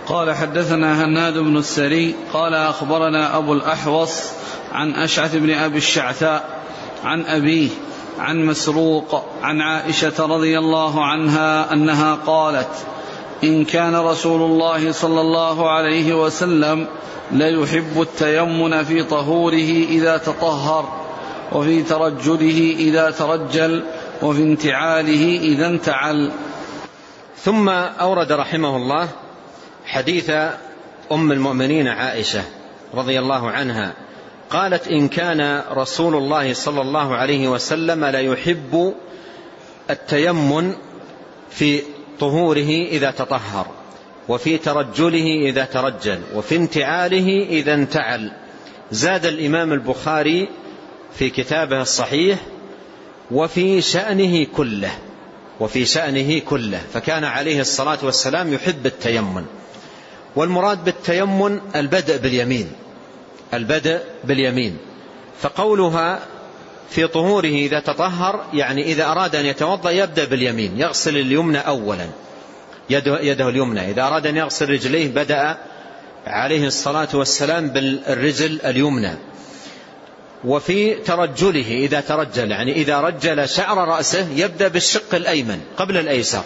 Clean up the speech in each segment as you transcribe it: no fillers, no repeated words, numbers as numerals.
قال حدثنا هناد بن السري قال أخبرنا أبو الأحوص عن أشعث بن أبي الشعثاء عن أبيه عن مسروق عن عائشة رضي الله عنها أنها قالت: إن كان رسول الله صلى الله عليه وسلم ليحب التيمن في طهوره إذا تطهر، وفي ترجله إذا ترجل، وفي انتعاله إذا انتعل. ثم أورد رحمه الله حديث أم المؤمنين عائشة رضي الله عنها قالت: إن كان رسول الله صلى الله عليه وسلم ليحب التيمن في طهوره إذا تطهر، وفي ترجله إذا ترجل، وفي انتعاله إذا انتعل. زاد الإمام البخاري في كتابه الصحيح: وفي شأنه كله، وفي شأنه كله، فكان عليه الصلاة والسلام يحب التيمن. والمراد بالتيمن البدء باليمين، البدء باليمين. فقولها في طهوره إذا تطهر يعني إذا أراد أن يتوضأ يبدأ باليمين، يغسل اليمنى أولا، يده اليمنى. إذا أراد أن يغسل رجليه بدأ عليه الصلاة والسلام بالرجل اليمنى. وفي ترجله إذا ترجل يعني إذا رجل شعر رأسه يبدأ بالشق الأيمن قبل الأيسر،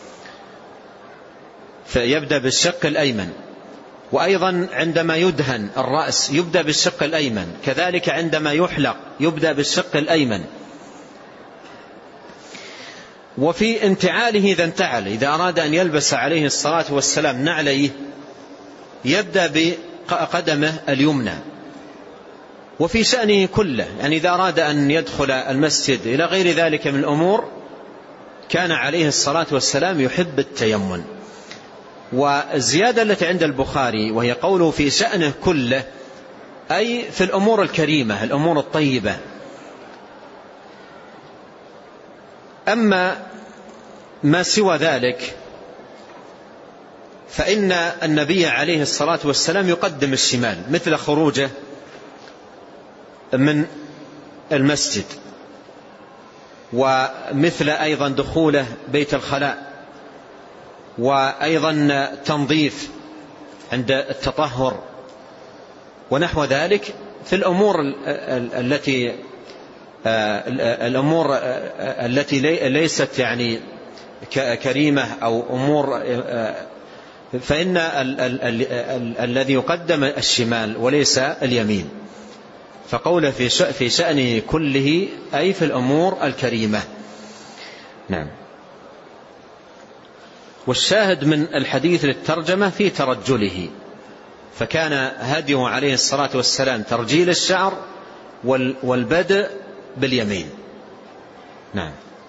فيبدأ بالشق الأيمن. وأيضا عندما يدهن الرأس يبدأ بالشق الأيمن، كذلك عندما يحلق يبدأ بالشق الأيمن. وفي انتعاله إذا انتعل، إذا أراد أن يلبس عليه الصلاة والسلام نعليه يبدأ بقدمه اليمنى. وفي شأنه كله يعني إذا أراد أن يدخل المسجد إلى غير ذلك من الأمور كان عليه الصلاة والسلام يحب التيمن. والزيادة التي عند البخاري وهي قوله في شأنه كله أي في الأمور الكريمة، الأمور الطيبة. أما ما سوى ذلك فإن النبي عليه الصلاة والسلام يقدم الشمال، مثل خروجه من المسجد، ومثل أيضا دخوله بيت الخلاء، وأيضا تنظيف عند التطهر ونحو ذلك في الأمور التي ليست يعني كريمة أو أمور، فإن الذي يقدم الشمال وليس اليمين. فقوله في شأنه كله أي في الأمور الكريمة. نعم. والشاهد من الحديث للترجمة في ترجله، فكان هديه عليه الصلاة والسلام ترجيل الشعر والبدء باليمين. نعم.